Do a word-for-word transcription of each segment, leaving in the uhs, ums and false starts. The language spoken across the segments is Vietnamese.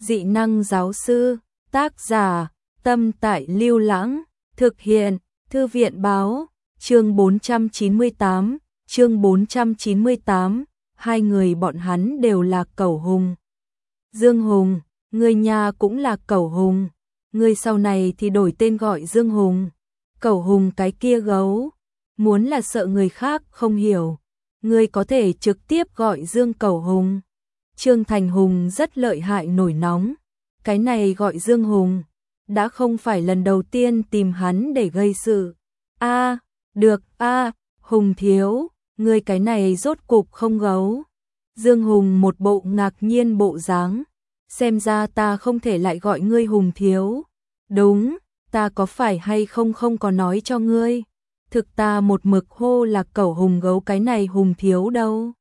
Dị năng giáo sư, tác giả, Tâm Tại Lưu Lãng, thực hiện, Thư viện báo, chương bốn trăm chín mươi tám, chương bốn trăm chín mươi tám, hai người bọn hắn đều là Cẩu Hùng. Dương Hùng, người nhà cũng là Cẩu Hùng, người sau này thì đổi tên gọi Dương Hùng. Cẩu Hùng cái kia gấu, muốn là sợ người khác không hiểu, người có thể trực tiếp gọi Dương Cẩu Hùng. Trương Thành Hùng rất lợi hại nổi nóng, cái này gọi Dương Hùng, đã không phải lần đầu tiên tìm hắn để gây sự. A, à, được, a, à, Hùng thiếu, ngươi cái này rốt cục không gấu. Dương Hùng một bộ ngạc nhiên bộ dáng, xem ra ta không thể lại gọi ngươi Hùng thiếu. Đúng, ta có phải hay không không có nói cho ngươi, thực ta một mực hô là Cẩu Hùng gấu cái này Hùng thiếu đâu.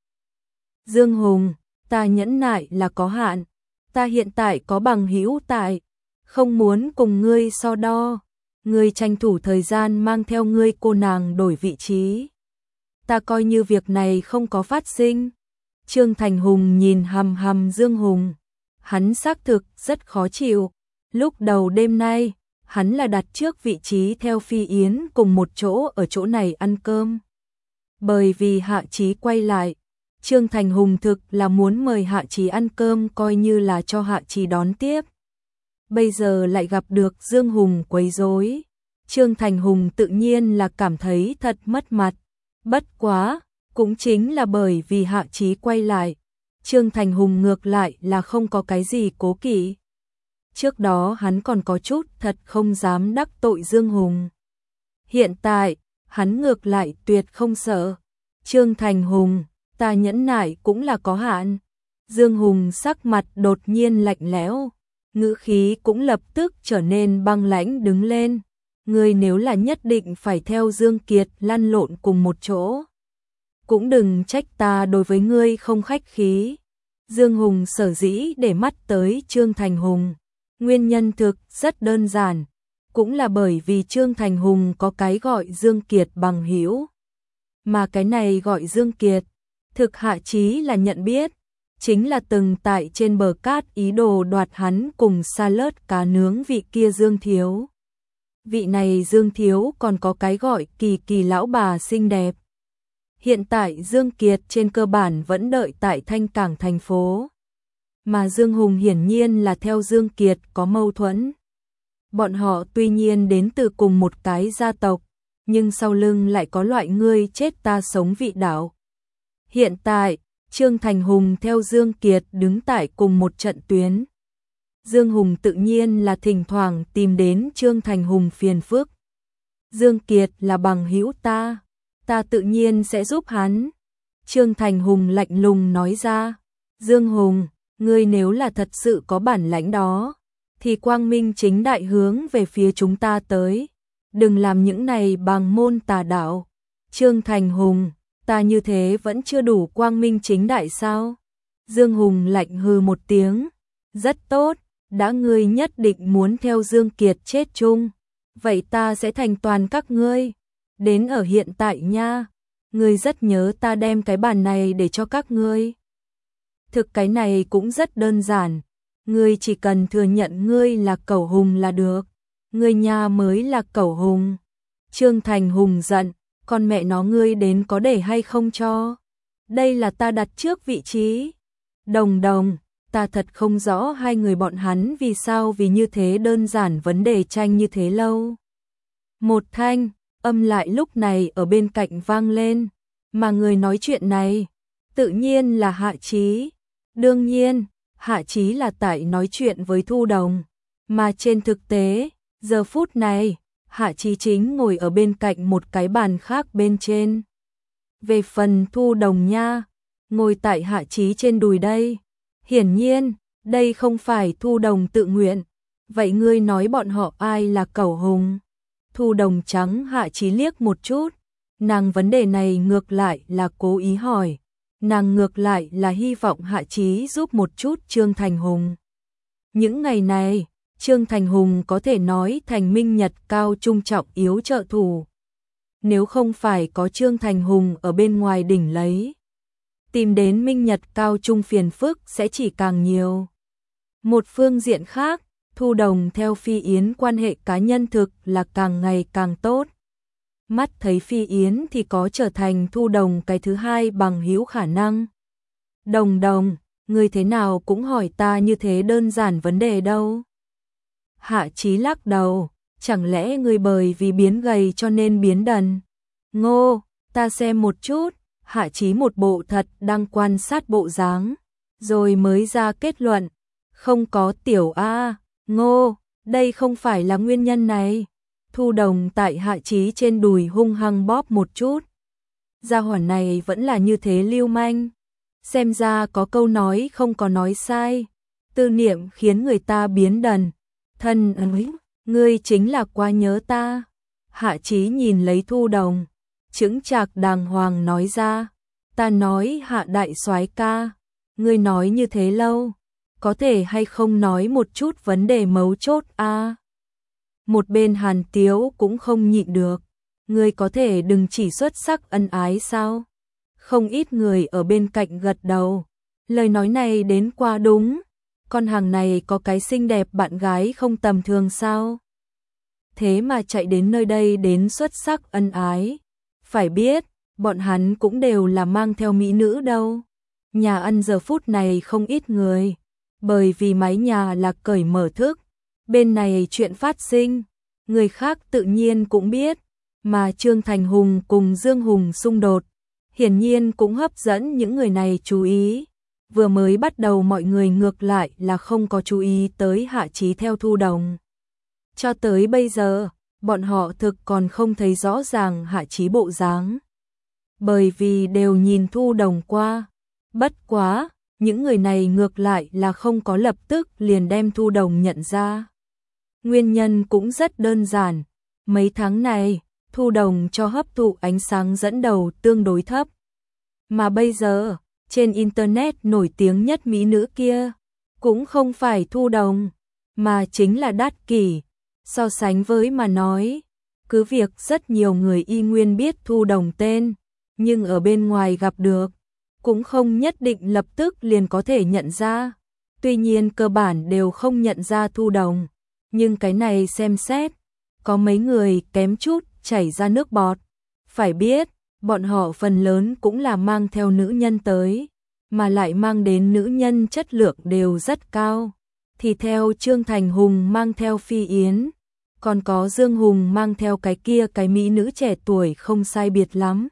Dương Hùng, ta nhẫn nại là có hạn, ta hiện tại có bằng hữu tại, không muốn cùng ngươi so đo, ngươi tranh thủ thời gian mang theo ngươi cô nàng đổi vị trí. Ta coi như việc này không có phát sinh. Trương Thành Hùng nhìn hằm hằm Dương Hùng, hắn xác thực rất khó chịu. Lúc đầu đêm nay, hắn là đặt trước vị trí theo Phi Yến cùng một chỗ ở chỗ này ăn cơm. Bởi vì Hạ Chí quay lại, Trương Thành Hùng thực là muốn mời Hạ Chí ăn cơm coi như là cho Hạ Chí đón tiếp. Bây giờ lại gặp được Dương Hùng quấy rối, Trương Thành Hùng tự nhiên là cảm thấy thật mất mặt. Bất quá, cũng chính là bởi vì Hạ Chí quay lại, Trương Thành Hùng ngược lại là không có cái gì cố kỵ. Trước đó hắn còn có chút thật không dám đắc tội Dương Hùng. Hiện tại, hắn ngược lại tuyệt không sợ. Trương Thành Hùng, ta nhẫn nại cũng là có hạn. Dương Hùng sắc mặt đột nhiên lạnh lẽo, ngữ khí cũng lập tức trở nên băng lãnh đứng lên. Ngươi nếu là nhất định phải theo Dương Kiệt lăn lộn cùng một chỗ, cũng đừng trách ta đối với ngươi không khách khí. Dương Hùng sở dĩ để mắt tới Trương Thành Hùng, nguyên nhân thực rất đơn giản, cũng là bởi vì Trương Thành Hùng có cái gọi Dương Kiệt bằng hữu. Mà cái này gọi Dương Kiệt, thực Hạ Chí là nhận biết, chính là từng tại trên bờ cát ý đồ đoạt hắn cùng salad cá nướng vị kia Dương Thiếu. Vị này Dương Thiếu còn có cái gọi Kỳ Kỳ lão bà xinh đẹp. Hiện tại Dương Kiệt trên cơ bản vẫn đợi tại Thanh Cảng thành phố. Mà Dương Hùng hiển nhiên là theo Dương Kiệt có mâu thuẫn. Bọn họ tuy nhiên đến từ cùng một cái gia tộc, nhưng sau lưng lại có loại ngươi chết ta sống vị đạo. Hiện tại, Trương Thành Hùng theo Dương Kiệt đứng tại cùng một trận tuyến. Dương Hùng tự nhiên là thỉnh thoảng tìm đến Trương Thành Hùng phiền phức. Dương Kiệt là bằng hữu ta, ta tự nhiên sẽ giúp hắn. Trương Thành Hùng lạnh lùng nói ra. Dương Hùng, ngươi nếu là thật sự có bản lãnh đó, thì quang minh chính đại hướng về phía chúng ta tới. Đừng làm những này bằng môn tà đạo. Trương Thành Hùng, ta như thế vẫn chưa đủ quang minh chính đại sao? Dương Hùng lạnh hừ một tiếng. Rất tốt, đã ngươi nhất định muốn theo Dương Kiệt chết chung, vậy ta sẽ thành toàn các ngươi. Đến ở hiện tại nha, ngươi rất nhớ ta đem cái bàn này để cho các ngươi. Thực cái này cũng rất đơn giản, ngươi chỉ cần thừa nhận ngươi là Cẩu Hùng là được, ngươi nha mới là Cẩu Hùng. Trương Thành Hùng giận, con mẹ nó ngươi đến có để hay không cho? Đây là ta đặt trước vị trí. Đồng đồng, ta thật không rõ hai người bọn hắn vì sao vì như thế đơn giản vấn đề tranh như thế lâu. Một thanh âm lại lúc này ở bên cạnh vang lên, mà người nói chuyện này tự nhiên là Hạ Chí. Đương nhiên, Hạ Chí là tại nói chuyện với Thu Đồng, mà trên thực tế, giờ phút này, Hạ Chí chính ngồi ở bên cạnh một cái bàn khác bên trên. Về phần Thu Đồng nha, ngồi tại Hạ Chí trên đùi đây. Hiển nhiên, đây không phải Thu Đồng tự nguyện. Vậy ngươi nói bọn họ ai là Cẩu Hùng? Thu Đồng trắng Hạ Chí liếc một chút. Nàng vấn đề này ngược lại là cố ý hỏi. Nàng ngược lại là hy vọng Hạ Chí giúp một chút Trương Thành Hùng. Những ngày này, Trương Thành Hùng có thể nói thành Minh Nhật cao trung trọng yếu trợ thủ. Nếu không phải có Trương Thành Hùng ở bên ngoài đỉnh lấy, tìm đến Minh Nhật cao trung phiền phức sẽ chỉ càng nhiều. Một phương diện khác, Thu Đồng theo Phi Yến quan hệ cá nhân thực là càng ngày càng tốt. Mắt thấy Phi Yến thì có trở thành Thu Đồng cái thứ hai bằng hữu khả năng. Đồng Đồng, người thế nào cũng hỏi ta như thế đơn giản vấn đề đâu. Hạ Chí lắc đầu, chẳng lẽ người bởi vì biến gầy cho nên biến đần? Ngô, ta xem một chút. Hạ Chí một bộ thật đang quan sát bộ dáng, rồi mới ra kết luận. Không có tiểu A, Ngô, đây không phải là nguyên nhân này. Thu Đồng tại Hạ Chí trên đùi hung hăng bóp một chút. Gia hỏa này vẫn là như thế lưu manh. Xem ra có câu nói không có nói sai. Tư niệm khiến người ta biến đần. Thân ơi, ngươi chính là quá nhớ ta. Hạ Chí nhìn lấy Thu Đồng, chững chạc đàng hoàng nói ra. Ta nói Hạ đại soái ca, ngươi nói như thế lâu, có thể hay không nói một chút vấn đề mấu chốt a? À? Một bên Hàn Tiếu cũng không nhịn được, ngươi có thể đừng chỉ xuất sắc ân ái sao? Không ít người ở bên cạnh gật đầu, lời nói này đến quá đúng, con hàng này có cái xinh đẹp bạn gái không tầm thường sao? Thế mà chạy đến nơi đây đến xuất sắc ân ái, phải biết, bọn hắn cũng đều là mang theo mỹ nữ đâu. Nhà ăn giờ phút này không ít người, bởi vì mái nhà là cởi mở thức, bên này chuyện phát sinh, người khác tự nhiên cũng biết, mà Trương Thành Hùng cùng Dương Hùng xung đột, hiển nhiên cũng hấp dẫn những người này chú ý. Vừa mới bắt đầu mọi người ngược lại là không có chú ý tới Hạ Chí theo Thu Đồng. Cho tới bây giờ, bọn họ thực còn không thấy rõ ràng Hạ Chí bộ dáng. Bởi vì đều nhìn Thu Đồng qua. Bất quá, những người này ngược lại là không có lập tức liền đem Thu Đồng nhận ra. Nguyên nhân cũng rất đơn giản. Mấy tháng này, Thu Đồng cho hấp thụ ánh sáng dẫn đầu tương đối thấp. Mà bây giờ, trên Internet nổi tiếng nhất mỹ nữ kia, cũng không phải Thu Đồng, mà chính là Đát Kỷ. So sánh với mà nói, cứ việc rất nhiều người y nguyên biết Thu Đồng tên, nhưng ở bên ngoài gặp được, cũng không nhất định lập tức liền có thể nhận ra. Tuy nhiên cơ bản đều không nhận ra Thu Đồng, nhưng cái này xem xét, có mấy người kém chút chảy ra nước bọt. Phải biết, bọn họ phần lớn cũng là mang theo nữ nhân tới, mà lại mang đến nữ nhân chất lượng đều rất cao. Thì theo Trương Thành Hùng mang theo Phi Yến, còn có Dương Hùng mang theo cái kia cái mỹ nữ trẻ tuổi không sai biệt lắm.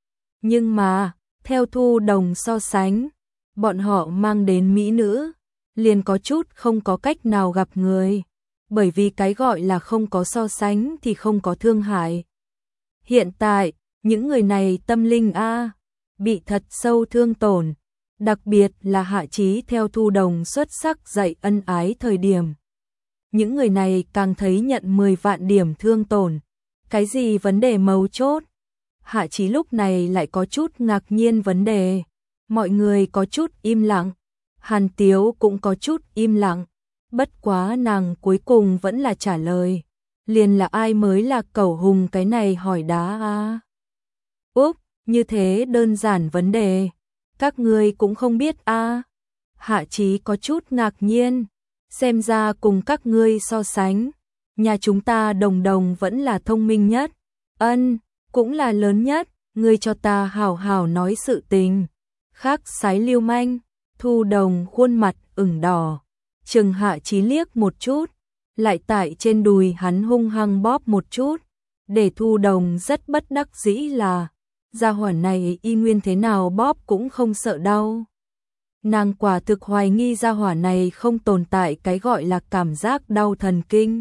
Nhưng mà, theo Thu Đồng so sánh, bọn họ mang đến mỹ nữ, liền có chút không có cách nào gặp người, bởi vì cái gọi là không có so sánh thì không có thương hại. Hiện tại, những người này tâm linh a bị thật sâu thương tổn, đặc biệt là Hạ Chí theo Thu Đồng xuất sắc dạy ân ái thời điểm. Những người này càng thấy nhận mười vạn điểm thương tổn. Cái gì vấn đề mấu chốt? Hạ Chí lúc này lại có chút ngạc nhiên vấn đề. Mọi người có chút im lặng. Hàn Tiếu cũng có chút im lặng. Bất quá nàng cuối cùng vẫn là trả lời. Liền là ai mới là cẩu hùng cái này hỏi đá a? Úp, như thế đơn giản vấn đề. Các ngươi cũng không biết a? Hạ Chí có chút ngạc nhiên. Xem ra cùng các ngươi so sánh, nhà chúng ta Đồng Đồng vẫn là thông minh nhất. Ân, cũng là lớn nhất, ngươi cho ta hảo hảo nói sự tình. Khác sái lưu manh, Thu Đồng khuôn mặt ửng đỏ, chừng Hạ Chí liếc một chút, lại tại trên đùi hắn hung hăng bóp một chút, để Thu Đồng rất bất đắc dĩ là, gia hỏa này y nguyên thế nào bóp cũng không sợ đau. Nàng quả thực hoài nghi gia hỏa này không tồn tại cái gọi là cảm giác đau thần kinh.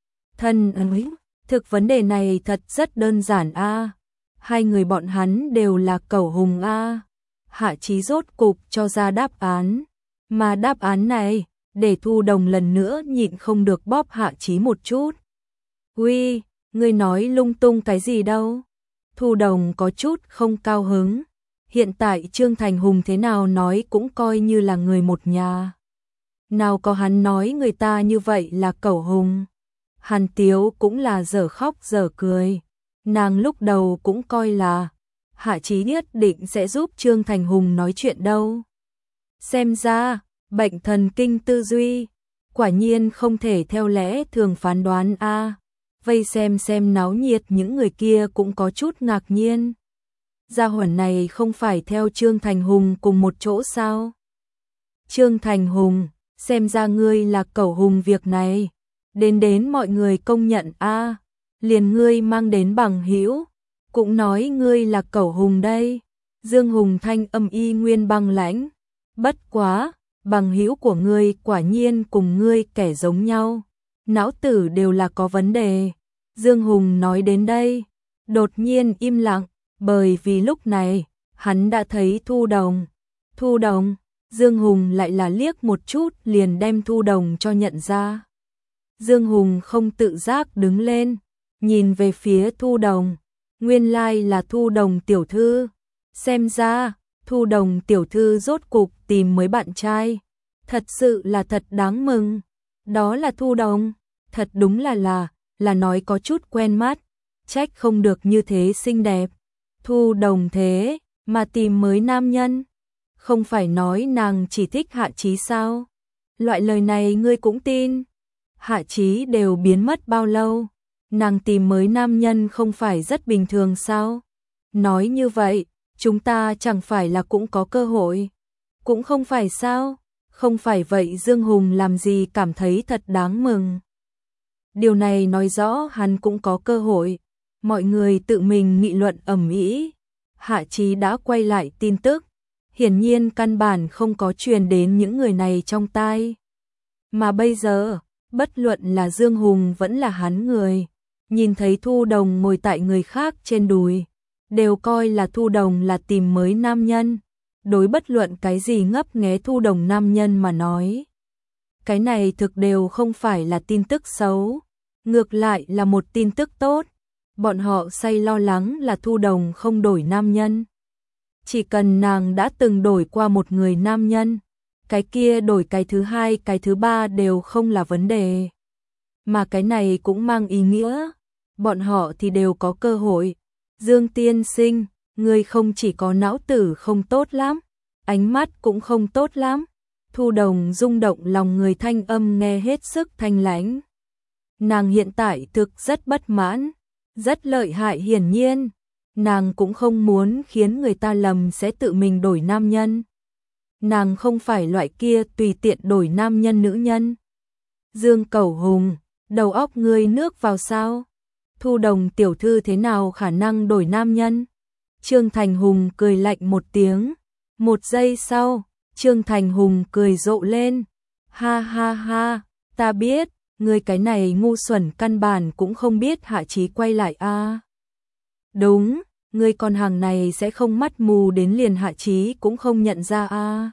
Thân ơi, thực vấn đề này thật rất đơn giản a. Hai người bọn hắn đều là cẩu hùng a. Hạ Chí rốt cục cho ra đáp án, mà đáp án này để Thu Đồng lần nữa nhịn không được bóp Hạ Chí một chút. Uy, ngươi nói lung tung cái gì đâu? Thu Đồng có chút không cao hứng. Hiện tại Trương Thành Hùng thế nào nói cũng coi như là người một nhà. Nào có hắn nói người ta như vậy là cẩu hùng. Hàn Tiếu cũng là dở khóc dở cười. Nàng lúc đầu cũng coi là Hạ Chí nhất định sẽ giúp Trương Thành Hùng nói chuyện đâu. Xem ra, bệnh thần kinh tư duy, quả nhiên không thể theo lẽ thường phán đoán a. Vây xem xem náo nhiệt những người kia cũng có chút ngạc nhiên. Gia hỏa này không phải theo Trương Thành Hùng cùng một chỗ sao? Trương Thành Hùng, xem ra ngươi là cẩu hùng việc này. Đến đến mọi người công nhận a, liền ngươi mang đến bằng hữu, cũng nói ngươi là cẩu hùng đây. Dương Hùng thanh âm y nguyên băng lãnh. Bất quá, bằng hữu của ngươi quả nhiên cùng ngươi kẻ giống nhau. Não tử đều là có vấn đề. Dương Hùng nói đến đây, đột nhiên im lặng, bởi vì lúc này, hắn đã thấy Thu Đồng. Thu Đồng, Dương Hùng lại là liếc một chút liền đem Thu Đồng cho nhận ra. Dương Hùng không tự giác đứng lên, nhìn về phía Thu Đồng, nguyên lai là Thu Đồng tiểu thư. Xem ra, Thu Đồng tiểu thư rốt cục tìm mới bạn trai. Thật sự là thật đáng mừng. Đó là Thu Đồng, thật đúng là là, là nói có chút quen mắt, trách không được như thế xinh đẹp. Thu Đồng thế, mà tìm mới nam nhân. Không phải nói nàng chỉ thích Hạ Chí sao? Loại lời này ngươi cũng tin. Hạ Chí đều biến mất bao lâu? Nàng tìm mới nam nhân không phải rất bình thường sao? Nói như vậy, chúng ta chẳng phải là cũng có cơ hội. Cũng không phải sao? Không phải vậy Dương Hùng làm gì cảm thấy thật đáng mừng. Điều này nói rõ hắn cũng có cơ hội. Mọi người tự mình nghị luận ầm ĩ. Hạ Chí đã quay lại tin tức. Hiển nhiên căn bản không có truyền đến những người này trong tai. Mà bây giờ, bất luận là Dương Hùng vẫn là hắn người. Nhìn thấy Thu Đồng ngồi tại người khác trên đùi. Đều coi là Thu Đồng là tìm mới nam nhân. Đối bất luận cái gì ngấp nghé Thu Đồng nam nhân mà nói. Cái này thực đều không phải là tin tức xấu. Ngược lại là một tin tức tốt. Bọn họ say lo lắng là Thu Đồng không đổi nam nhân. Chỉ cần nàng đã từng đổi qua một người nam nhân, cái kia đổi cái thứ hai, cái thứ ba đều không là vấn đề. Mà cái này cũng mang ý nghĩa, bọn họ thì đều có cơ hội. Dương tiên sinh, ngươi không chỉ có não tử không tốt lắm, ánh mắt cũng không tốt lắm. Thu Đồng rung động lòng người thanh âm nghe hết sức thanh lãnh. Nàng hiện tại thực rất bất mãn, rất lợi hại hiển nhiên. Nàng cũng không muốn khiến người ta lầm sẽ tự mình đổi nam nhân. Nàng không phải loại kia tùy tiện đổi nam nhân nữ nhân. Dương Cẩu Hùng, đầu óc ngươi nước vào sao? Thu Đồng tiểu thư thế nào khả năng đổi nam nhân? Trương Thành Hùng cười lạnh một tiếng. Một giây sau, Trương Thành Hùng cười rộ lên. Ha ha ha, ta biết, ngươi cái này ngu xuẩn căn bản cũng không biết Hạ Chí quay lại a. À. Đúng, ngươi con hàng này sẽ không mắt mù đến liền Hạ Chí cũng không nhận ra a. À.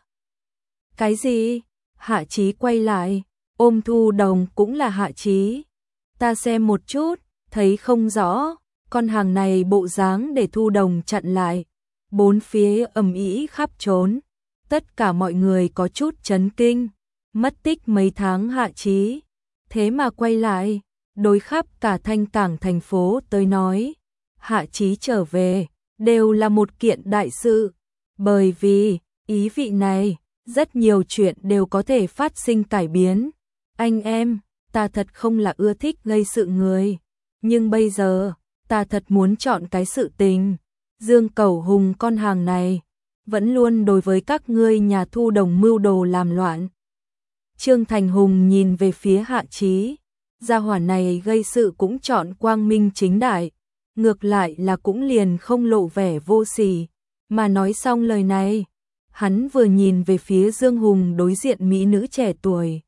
Cái gì? Hạ Chí quay lại, ôm Thu Đồng cũng là Hạ Chí. Ta xem một chút, thấy không rõ, con hàng này bộ dáng để Thu Đồng chặn lại. Bốn phía ầm ĩ khắp trốn, tất cả mọi người có chút chấn kinh, mất tích mấy tháng Hạ Chí, thế mà quay lại, đối khắp cả Thanh Cảng thành phố tới nói, Hạ Chí trở về, đều là một kiện đại sự, bởi vì, ý vị này, rất nhiều chuyện đều có thể phát sinh cải biến. Anh em, ta thật không là ưa thích gây sự người, nhưng bây giờ, ta thật muốn chọn cái sự tình. Dương Cẩu Hùng con hàng này, vẫn luôn đối với các ngươi nhà Thu Đồng mưu đồ làm loạn. Trương Thành Hùng nhìn về phía Hạ Chí, gia hỏa này gây sự cũng chọn quang minh chính đại, ngược lại là cũng liền không lộ vẻ vô sỉ, mà nói xong lời này, hắn vừa nhìn về phía Dương Hùng đối diện mỹ nữ trẻ tuổi.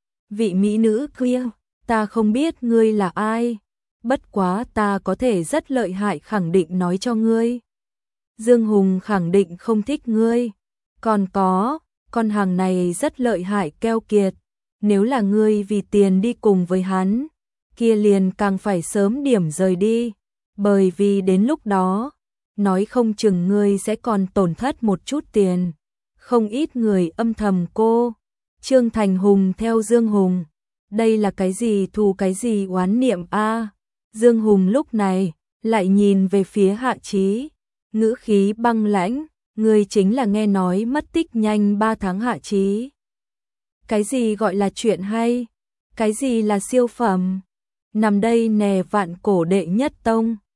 Vị mỹ nữ kia, ta không biết ngươi là ai, bất quá ta có thể rất lợi hại khẳng định nói cho ngươi. Dương Hùng khẳng định không thích ngươi, còn có, con hàng này rất lợi hại keo kiệt, nếu là ngươi vì tiền đi cùng với hắn, kia liền càng phải sớm điểm rời đi, bởi vì đến lúc đó, nói không chừng ngươi sẽ còn tổn thất một chút tiền. Không ít người âm thầm cô, Trương Thành Hùng theo Dương Hùng, đây là cái gì thù cái gì oán niệm a? Dương Hùng lúc này lại nhìn về phía Hạ Chí, ngữ khí băng lãnh, người chính là nghe nói mất tích nhanh ba tháng Hạ Chí. Cái gì gọi là chuyện hay? Cái gì là siêu phẩm? Nằm đây nè vạn cổ đệ nhất tông.